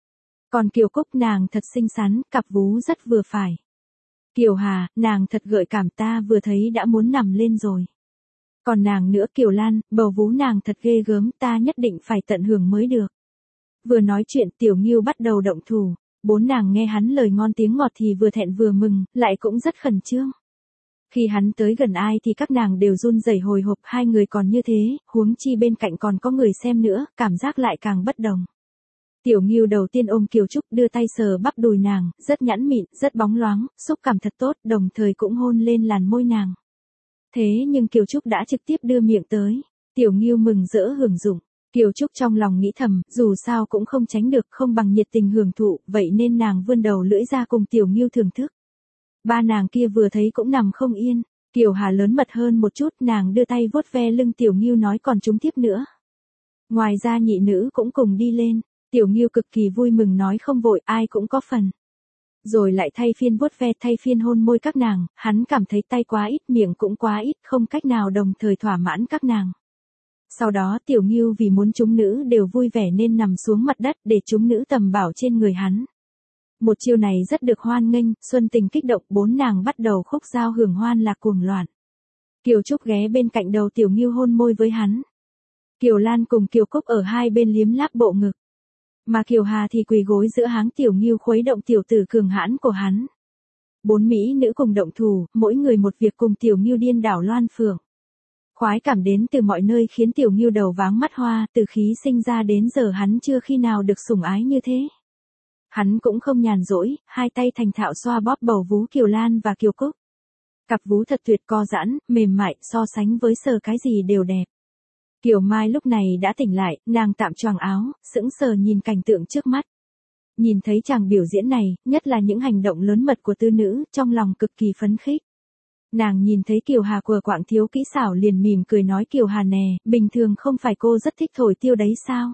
Còn Kiều Cúc nàng thật xinh xắn, cặp vú rất vừa phải. Kiều Hà, nàng thật gợi cảm ta vừa thấy đã muốn nằm lên rồi. Còn nàng nữa Kiều Lan, bầu vú nàng thật ghê gớm ta nhất định phải tận hưởng mới được. Vừa nói chuyện Tiểu Ngưu bắt đầu động thủ. Bốn nàng nghe hắn lời ngon tiếng ngọt thì vừa thẹn vừa mừng, lại cũng rất khẩn trương. Khi hắn tới gần ai thì các nàng đều run rẩy hồi hộp, hai người còn như thế, huống chi bên cạnh còn có người xem nữa, cảm giác lại càng bất đồng. Tiểu Ngưu đầu tiên ôm Kiều Trúc đưa tay sờ bắp đùi nàng, rất nhẵn mịn, rất bóng loáng, xúc cảm thật tốt, đồng thời cũng hôn lên làn môi nàng. Thế nhưng Kiều Trúc đã trực tiếp đưa miệng tới, Tiểu Ngưu mừng rỡ hưởng dụng. Kiều Trúc trong lòng nghĩ thầm, dù sao cũng không tránh được, không bằng nhiệt tình hưởng thụ, vậy nên nàng vươn đầu lưỡi ra cùng Tiểu Ngưu thưởng thức. Ba nàng kia vừa thấy cũng nằm không yên, Kiều Hà lớn mật hơn một chút, nàng đưa tay vuốt ve lưng Tiểu Ngưu nói còn chúng tiếp nữa. Ngoài ra nhị nữ cũng cùng đi lên, Tiểu Ngưu cực kỳ vui mừng nói không vội, ai cũng có phần. Rồi lại thay phiên vuốt ve, thay phiên hôn môi các nàng, hắn cảm thấy tay quá ít, miệng cũng quá ít, không cách nào đồng thời thỏa mãn các nàng. Sau đó Tiểu Ngưu vì muốn chúng nữ đều vui vẻ nên nằm xuống mặt đất để chúng nữ tầm bảo trên người hắn. Một chiêu này rất được hoan nghênh, xuân tình kích động, bốn nàng bắt đầu khúc giao hưởng hoan lạc cuồng loạn. Kiều Trúc ghé bên cạnh đầu Tiểu Ngưu hôn môi với hắn. Kiều Lan cùng Kiều Cúc ở hai bên liếm láp bộ ngực. Mà Kiều Hà thì quỳ gối giữa háng Tiểu Ngưu khuấy động tiểu tử cường hãn của hắn. Bốn mỹ nữ cùng động thủ, mỗi người một việc cùng Tiểu Ngưu điên đảo loan phượng. Khoái cảm đến từ mọi nơi khiến Tiểu Ngưu đầu váng mắt hoa, từ khí sinh ra đến giờ hắn chưa khi nào được sủng ái như thế. Hắn cũng không nhàn rỗi, hai tay thành thạo xoa bóp bầu vú Kiều Lan và Kiều Cúc. Cặp vú thật tuyệt, co giãn, mềm mại, so sánh với sờ cái gì đều đẹp. Kiều Mai lúc này đã tỉnh lại, nàng tạm choàng áo, sững sờ nhìn cảnh tượng trước mắt. Nhìn thấy chàng biểu diễn này, nhất là những hành động lớn mật của tư nữ, trong lòng cực kỳ phấn khích. Nàng nhìn thấy Kiều Hà quờ quạng thiếu kỹ xảo liền mỉm cười nói Kiều Hà nè, bình thường không phải cô rất thích thổi tiêu đấy sao?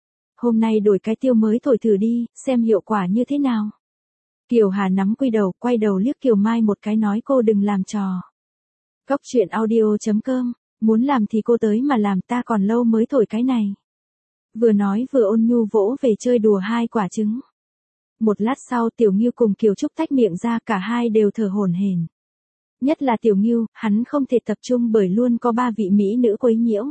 Hôm nay đổi cái tiêu mới thổi thử đi, xem hiệu quả như thế nào. Kiều Hà nắm quy đầu, quay đầu liếc Kiều Mai một cái nói cô đừng làm trò. Cốc truyện audio chấm com, muốn làm thì cô tới mà làm, ta còn lâu mới thổi cái này. Vừa nói vừa ôn nhu vỗ về chơi đùa hai quả trứng. Một lát sau Tiểu Ngưu cùng Kiều Trúc tách miệng ra, cả hai đều thở hổn hển. Nhất là Tiểu Ngưu, hắn không thể tập trung bởi luôn có ba vị mỹ nữ quấy nhiễu.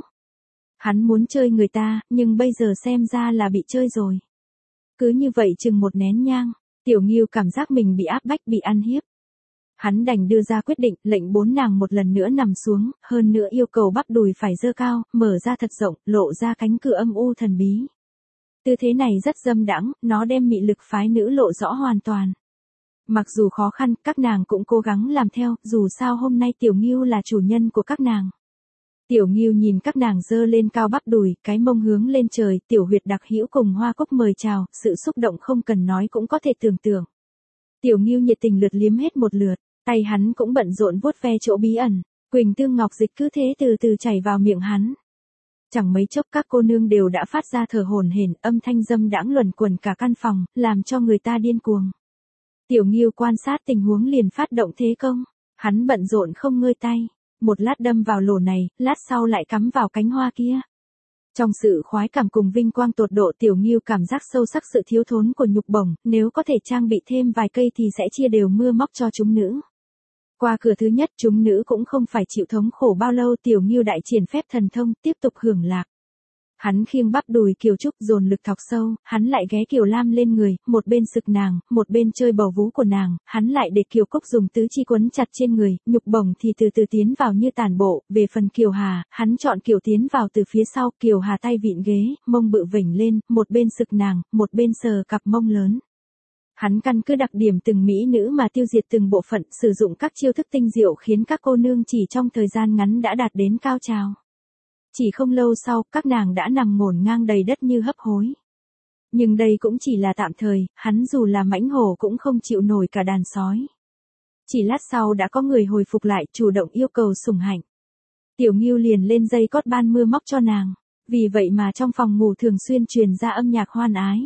Hắn muốn chơi người ta, nhưng bây giờ xem ra là bị chơi rồi. Cứ như vậy chừng một nén nhang, Tiểu Ngưu cảm giác mình bị áp bách, bị ăn hiếp. Hắn đành đưa ra quyết định, lệnh bốn nàng một lần nữa nằm xuống, hơn nữa yêu cầu bắp đùi phải dơ cao, mở ra thật rộng, lộ ra cánh cửa âm u thần bí. Tư thế này rất dâm đãng, nó đem mị lực phái nữ lộ rõ hoàn toàn. Mặc dù khó khăn, các nàng cũng cố gắng làm theo, dù sao hôm nay Tiểu Ngưu là chủ nhân của các nàng. Tiểu Ngưu nhìn các nàng dơ lên cao bắp đùi, cái mông hướng lên trời, Tiểu Huyệt đặc hữu cùng Hoa Cúc mời chào, sự xúc động không cần nói cũng có thể tưởng tượng. Tiểu Ngưu nhiệt tình lượt liếm hết một lượt, tay hắn cũng bận rộn vuốt ve chỗ bí ẩn, Quỳnh Tương Ngọc Dịch cứ thế từ từ chảy vào miệng hắn. Chẳng mấy chốc các cô nương đều đã phát ra thở hổn hển, âm thanh dâm đãng luẩn quẩn cả căn phòng, làm cho người ta điên cuồng. Tiểu Ngưu quan sát tình huống liền phát động thế công, hắn bận rộn không ngơi tay, một lát đâm vào lỗ này, lát sau lại cắm vào cánh hoa kia. Trong sự khoái cảm cùng vinh quang tột độ, Tiểu Ngưu cảm giác sâu sắc sự thiếu thốn của nhục bổng, nếu có thể trang bị thêm vài cây thì sẽ chia đều mưa móc cho chúng nữ. Qua cửa thứ nhất chúng nữ cũng không phải chịu thống khổ bao lâu, Tiểu Ngưu đại triển phép thần thông, tiếp tục hưởng lạc. Hắn khiêng bắp đùi Kiều Trúc dồn lực thọc sâu, hắn lại ghé Kiều Lam lên người, một bên sực nàng, một bên chơi bầu vú của nàng, hắn lại để Kiều Cúc dùng tứ chi quấn chặt trên người, nhục bổng thì từ từ tiến vào như tàn bộ, về phần Kiều Hà, hắn chọn Kiều tiến vào từ phía sau, Kiều Hà tay vịn ghế, mông bự vểnh lên, một bên sực nàng, một bên sờ cặp mông lớn. Hắn căn cứ đặc điểm từng mỹ nữ mà tiêu diệt từng bộ phận, sử dụng các chiêu thức tinh diệu khiến các cô nương chỉ trong thời gian ngắn đã đạt đến cao trào. Chỉ không lâu sau, các nàng đã nằm ngổn ngang đầy đất như hấp hối. Nhưng đây cũng chỉ là tạm thời, hắn dù là mãnh hổ cũng không chịu nổi cả đàn sói. Chỉ lát sau đã có người hồi phục lại, chủ động yêu cầu sủng hạnh. Tiểu Ngưu liền lên dây cót ban mưa móc cho nàng, vì vậy mà trong phòng ngủ thường xuyên truyền ra âm nhạc hoan ái.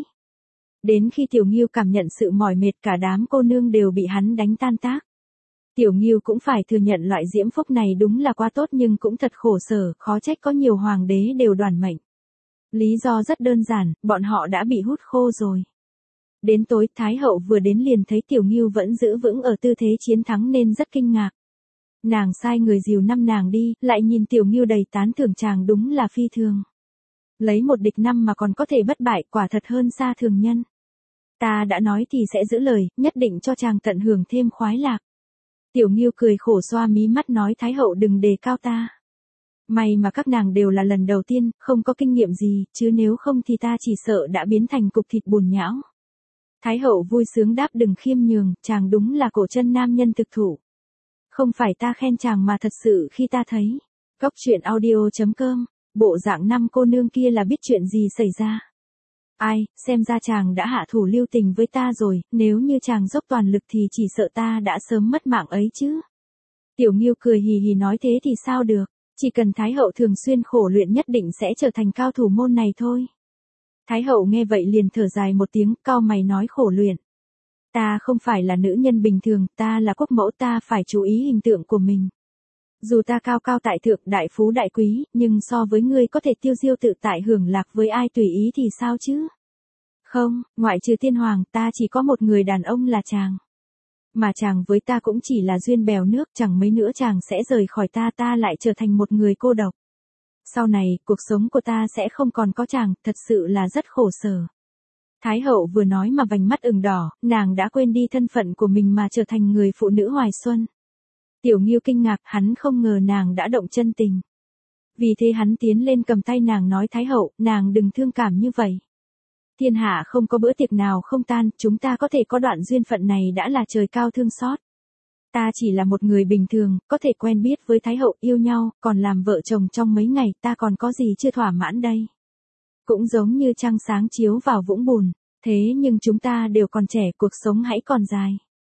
Đến khi Tiểu Ngưu cảm nhận sự mỏi mệt, cả đám cô nương đều bị hắn đánh tan tác. Tiểu Ngưu cũng phải thừa nhận loại diễm phúc này đúng là quá tốt, nhưng cũng thật khổ sở, khó trách có nhiều hoàng đế đều đoản mệnh. Lý do rất đơn giản, bọn họ đã bị hút khô rồi. Đến tối, Thái hậu vừa đến liền thấy Tiểu Ngưu vẫn giữ vững ở tư thế chiến thắng nên rất kinh ngạc. Nàng sai người dìu năm nàng đi, lại nhìn Tiểu Ngưu đầy tán thưởng, chàng đúng là phi thường. Lấy một địch năm mà còn có thể bất bại, quả thật hơn xa thường nhân. Ta đã nói thì sẽ giữ lời, nhất định cho chàng tận hưởng thêm khoái lạc. Tiểu Ngưu cười khổ xoa mí mắt nói Thái hậu đừng đề cao ta. May mà các nàng đều là lần đầu tiên, không có kinh nghiệm gì, chứ nếu không thì ta chỉ sợ đã biến thành cục thịt bùn nhão. Thái hậu vui sướng đáp đừng khiêm nhường, chàng đúng là cổ chân nam nhân thực thụ. Không phải ta khen chàng mà thật sự khi ta thấy. Cốc truyện audio chấm com, bộ dạng năm cô nương kia là biết chuyện gì xảy ra. Ai, xem ra chàng đã hạ thủ lưu tình với ta rồi, nếu như chàng dốc toàn lực thì chỉ sợ ta đã sớm mất mạng ấy chứ. Tiểu Ngưu cười hì hì nói thế thì sao được, chỉ cần Thái hậu thường xuyên khổ luyện nhất định sẽ trở thành cao thủ môn này thôi. Thái hậu nghe vậy liền thở dài một tiếng, cau mày nói khổ luyện. Ta không phải là nữ nhân bình thường, ta là quốc mẫu, ta phải chú ý hình tượng của mình. Dù ta cao cao tại thượng, đại phú đại quý, nhưng so với ngươi có thể tiêu diêu tự tại hưởng lạc với ai tùy ý thì sao chứ? Không, ngoại trừ tiên hoàng, ta chỉ có một người đàn ông là chàng. Mà chàng với ta cũng chỉ là duyên bèo nước, chẳng mấy nữa chàng sẽ rời khỏi ta, ta lại trở thành một người cô độc. Sau này, cuộc sống của ta sẽ không còn có chàng, thật sự là rất khổ sở. Thái hậu vừa nói mà vành mắt ửng đỏ, nàng đã quên đi thân phận của mình mà trở thành người phụ nữ hoài xuân. Tiểu Ngưu kinh ngạc, hắn không ngờ nàng đã động chân tình. Vì thế hắn tiến lên cầm tay nàng nói Thái hậu, nàng đừng thương cảm như vậy. Thiên hạ không có bữa tiệc nào không tan, chúng ta có thể có đoạn duyên phận này đã là trời cao thương xót. Ta chỉ là một người bình thường, có thể quen biết với Thái hậu yêu nhau, còn làm vợ chồng trong mấy ngày ta còn có gì chưa thỏa mãn đây. Cũng giống như trăng sáng chiếu vào vũng bùn, thế nhưng chúng ta đều còn trẻ, cuộc sống hãy còn dài.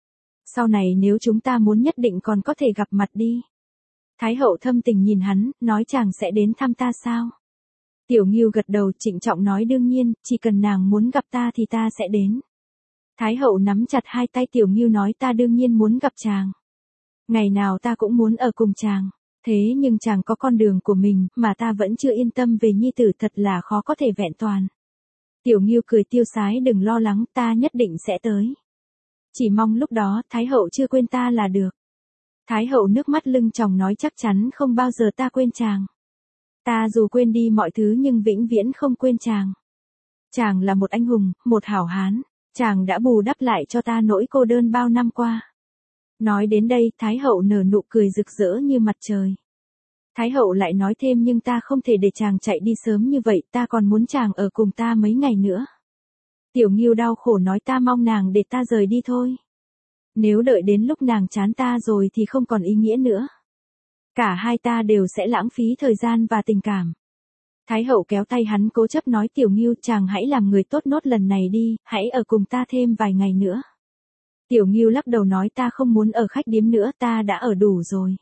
Sau này nếu chúng ta muốn nhất định còn có thể gặp mặt đi. Thái hậu thâm tình nhìn hắn, nói chàng sẽ đến thăm ta sao? Tiểu Ngưu gật đầu trịnh trọng nói đương nhiên, chỉ cần nàng muốn gặp ta thì ta sẽ đến. Thái hậu nắm chặt hai tay Tiểu Ngưu nói ta đương nhiên muốn gặp chàng. Ngày nào ta cũng muốn ở cùng chàng. Thế nhưng chàng có con đường của mình, mà ta vẫn chưa yên tâm về nhi tử, thật là khó có thể vẹn toàn. Tiểu Ngưu cười tiêu sái đừng lo lắng, ta nhất định sẽ tới. Chỉ mong lúc đó, Thái hậu chưa quên ta là được. Thái hậu nước mắt lưng tròng nói chắc chắn không bao giờ ta quên chàng. Ta dù quên đi mọi thứ nhưng vĩnh viễn không quên chàng. Chàng là một anh hùng, một hảo hán. Chàng đã bù đắp lại cho ta nỗi cô đơn bao năm qua. Nói đến đây, Thái hậu nở nụ cười rực rỡ như mặt trời. Thái hậu lại nói thêm nhưng ta không thể để chàng chạy đi sớm như vậy, ta còn muốn chàng ở cùng ta mấy ngày nữa. Tiểu Ngưu đau khổ nói ta mong nàng để ta rời đi thôi. Nếu đợi đến lúc nàng chán ta rồi thì không còn ý nghĩa nữa. Cả hai ta đều sẽ lãng phí thời gian và tình cảm. Thái hậu kéo tay hắn cố chấp nói Tiểu Ngưu chàng hãy làm người tốt nốt lần này đi, hãy ở cùng ta thêm vài ngày nữa. Tiểu Ngưu lắc đầu nói ta không muốn ở khách điếm nữa, ta đã ở đủ rồi.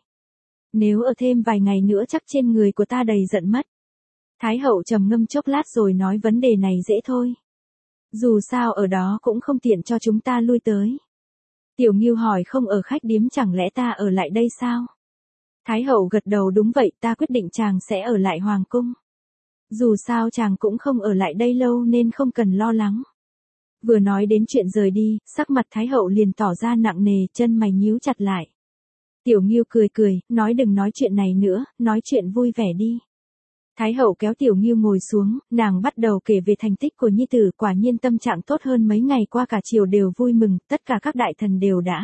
Nếu ở thêm vài ngày nữa chắc trên người của ta đầy giận mất. Thái hậu trầm ngâm chốc lát rồi nói vấn đề này dễ thôi. Dù sao ở đó cũng không tiện cho chúng ta lui tới. Tiểu Ngưu hỏi không ở khách điếm chẳng lẽ ta ở lại đây sao? Thái hậu gật đầu đúng vậy, ta quyết định chàng sẽ ở lại hoàng cung. Dù sao chàng cũng không ở lại đây lâu nên không cần lo lắng. Vừa nói đến chuyện rời đi, sắc mặt Thái hậu liền tỏ ra nặng nề, chân mày nhíu chặt lại. Tiểu Ngưu cười cười, nói đừng nói chuyện này nữa, nói chuyện vui vẻ đi. Thái hậu kéo Tiểu Ngưu ngồi xuống, nàng bắt đầu kể về thành tích của nhi tử, quả nhiên tâm trạng tốt hơn mấy ngày qua, cả triều đều vui mừng, tất cả các đại thần đều đã.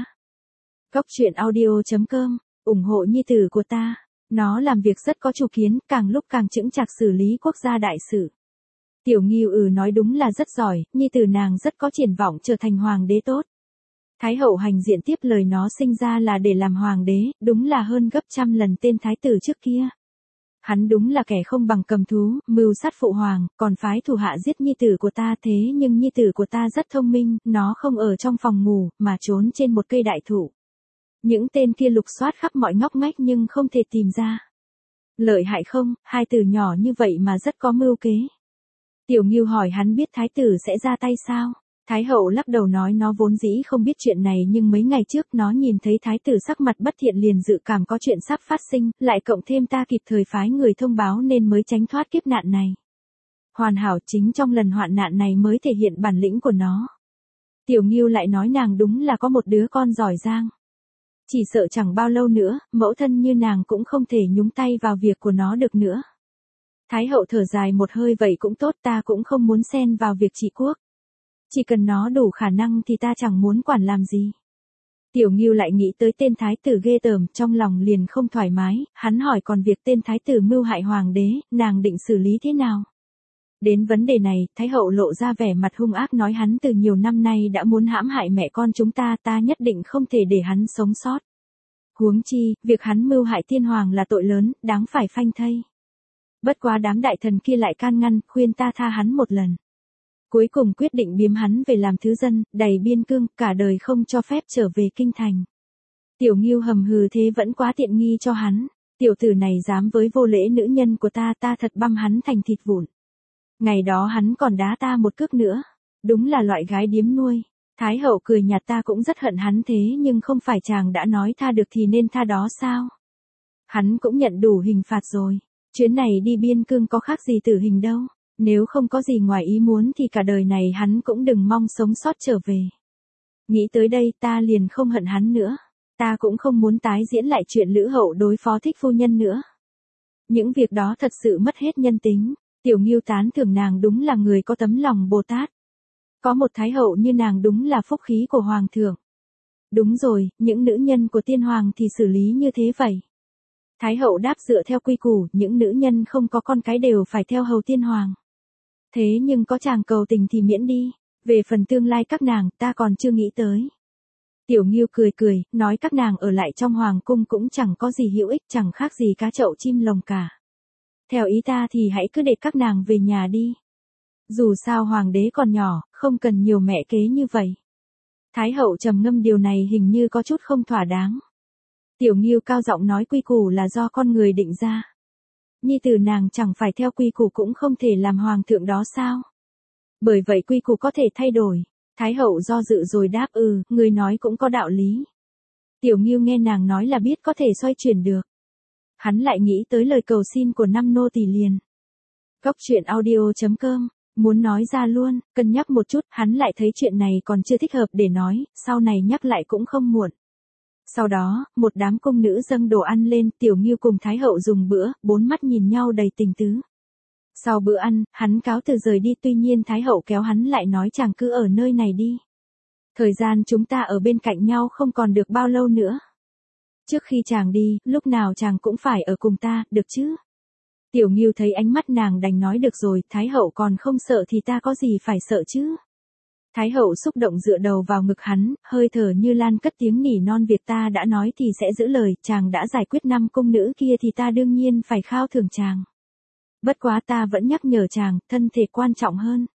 Cốc truyện audio chấm com, ủng hộ nhi tử của ta. Nó làm việc rất có chủ kiến, càng lúc càng chững chạc xử lý quốc gia đại sự. Tiểu Ngưu ừ nói đúng là rất giỏi, nhi tử nàng rất có triển vọng trở thành hoàng đế tốt. Thái hậu hành diện tiếp lời nó sinh ra là để làm hoàng đế, đúng là hơn gấp trăm lần tên thái tử trước kia. Hắn đúng là kẻ không bằng cầm thú, mưu sát phụ hoàng, còn phái thủ hạ giết nhi tử của ta thế nhưng nhi tử của ta rất thông minh, nó không ở trong phòng ngủ, mà trốn trên một cây đại thụ. Những tên kia lục soát khắp mọi ngóc ngách nhưng không thể tìm ra. Lợi hại không, hai từ nhỏ như vậy mà rất có mưu kế. Tiểu Ngưu hỏi hắn biết thái tử sẽ ra tay sao? Thái hậu lắc đầu nói nó vốn dĩ không biết chuyện này nhưng mấy ngày trước nó nhìn thấy thái tử sắc mặt bất thiện liền dự cảm có chuyện sắp phát sinh, lại cộng thêm ta kịp thời phái người thông báo nên mới tránh thoát kiếp nạn này. Hoàn hảo chính trong lần hoạn nạn này mới thể hiện bản lĩnh của nó. Tiểu Ngưu lại nói nàng đúng là có một đứa con giỏi giang. Chỉ sợ chẳng bao lâu nữa, mẫu thân như nàng cũng không thể nhúng tay vào việc của nó được nữa. Thái hậu thở dài một hơi vậy cũng tốt, ta cũng không muốn xen vào việc trị quốc. Chỉ cần nó đủ khả năng thì ta chẳng muốn quản làm gì. Tiểu Ngưu lại nghĩ tới tên thái tử ghê tởm, trong lòng liền không thoải mái, hắn hỏi còn việc tên thái tử mưu hại hoàng đế, nàng định xử lý thế nào? Đến vấn đề này, Thái hậu lộ ra vẻ mặt hung ác nói hắn từ nhiều năm nay đã muốn hãm hại mẹ con chúng ta, ta nhất định không thể để hắn sống sót. Huống chi, việc hắn mưu hại tiên hoàng là tội lớn, đáng phải phanh thây. Bất quá đám đại thần kia lại can ngăn, khuyên ta tha hắn một lần. Cuối cùng quyết định biếm hắn về làm thứ dân, đầy biên cương, cả đời không cho phép trở về kinh thành. Tiểu Ngưu hầm hừ thế vẫn quá tiện nghi cho hắn. Tiểu tử này dám với vô lễ nữ nhân của ta, ta thật băm hắn thành thịt vụn. Ngày đó hắn còn đá ta một cước nữa. Đúng là loại gái điếm nuôi. Thái hậu cười nhạt ta cũng rất hận hắn thế nhưng không phải chàng đã nói tha được thì nên tha đó sao? Hắn cũng nhận đủ hình phạt rồi. Chuyến này đi biên cương có khác gì tử hình đâu. Nếu không có gì ngoài ý muốn thì cả đời này hắn cũng đừng mong sống sót trở về. Nghĩ tới đây ta liền không hận hắn nữa. Ta cũng không muốn tái diễn lại chuyện Lữ Hậu đối phó Thích phu nhân nữa. Những việc đó thật sự mất hết nhân tính. Tiểu Ngưu tán thưởng nàng đúng là người có tấm lòng Bồ Tát. Có một thái hậu như nàng đúng là phúc khí của hoàng thượng. Đúng rồi, những nữ nhân của tiên hoàng thì xử lý như thế vậy. Thái hậu đáp dựa theo quy củ, những nữ nhân không có con cái đều phải theo hầu tiên hoàng. Thế nhưng có chàng cầu tình thì miễn đi, về phần tương lai các nàng ta còn chưa nghĩ tới. Tiểu Ngưu cười cười, nói các nàng ở lại trong hoàng cung cũng chẳng có gì hữu ích, chẳng khác gì cá chậu chim lồng cả. Theo ý ta thì hãy cứ để các nàng về nhà đi. Dù sao hoàng đế còn nhỏ, không cần nhiều mẹ kế như vậy. Thái hậu trầm ngâm điều này hình như có chút không thỏa đáng. Tiểu Ngưu cao giọng nói quy củ là do con người định ra. Nhi tử nàng chẳng phải theo quy củ cũng không thể làm hoàng thượng đó sao? Bởi vậy quy củ có thể thay đổi. Thái hậu do dự rồi đáp ừ, người nói cũng có đạo lý. Tiểu Ngưu nghe nàng nói là biết có thể xoay chuyển được. Hắn lại nghĩ tới lời cầu xin của năm nô tỳ liền. Góc truyện audio chấm com, muốn nói ra luôn, cân nhắc một chút, hắn lại thấy chuyện này còn chưa thích hợp để nói, sau này nhắc lại cũng không muộn. Sau đó, một đám cung nữ dâng đồ ăn lên, Tiểu Ngưu cùng Thái hậu dùng bữa, bốn mắt nhìn nhau đầy tình tứ. Sau bữa ăn, hắn cáo từ rời đi, tuy nhiên Thái hậu kéo hắn lại nói chàng cứ ở nơi này đi. Thời gian chúng ta ở bên cạnh nhau không còn được bao lâu nữa. Trước khi chàng đi, lúc nào chàng cũng phải ở cùng ta, được chứ? Tiểu Ngưu thấy ánh mắt nàng đành nói được rồi, Thái hậu còn không sợ thì ta có gì phải sợ chứ? Thái hậu xúc động dựa đầu vào ngực hắn, hơi thở như lan cất tiếng nỉ non việc ta đã nói thì sẽ giữ lời, chàng đã giải quyết năm cung nữ kia thì ta đương nhiên phải khao thưởng chàng. Bất quá ta vẫn nhắc nhở chàng, thân thể quan trọng hơn.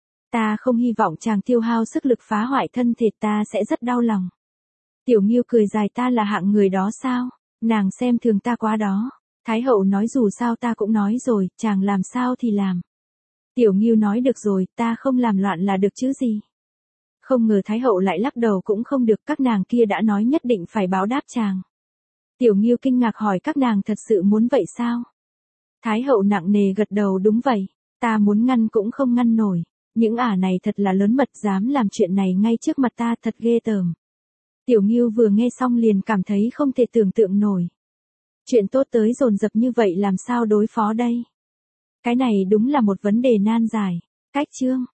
Ta không hy vọng chàng tiêu hao sức lực phá hoại thân thể, ta sẽ rất đau lòng. Tiểu Ngưu cười dài, ta là hạng người đó sao? Nàng xem thường ta quá đó. Thái hậu nói dù sao ta cũng nói rồi, chàng làm sao thì làm. Tiểu Ngưu nói được rồi, ta không làm loạn là được chứ gì. Không ngờ Thái hậu lại lắc đầu cũng không được, các nàng kia đã nói nhất định phải báo đáp chàng. Tiểu Ngưu kinh ngạc hỏi các nàng thật sự muốn vậy sao? Thái hậu nặng nề gật đầu đúng vậy, ta muốn ngăn cũng không ngăn nổi. Những ả này thật là lớn mật, dám làm chuyện này ngay trước mặt ta, thật ghê tởm. Tiểu Ngưu vừa nghe xong liền cảm thấy không thể tưởng tượng nổi. Chuyện tốt tới dồn dập như vậy làm sao đối phó đây? Cái này đúng là một vấn đề nan giải. Cách chương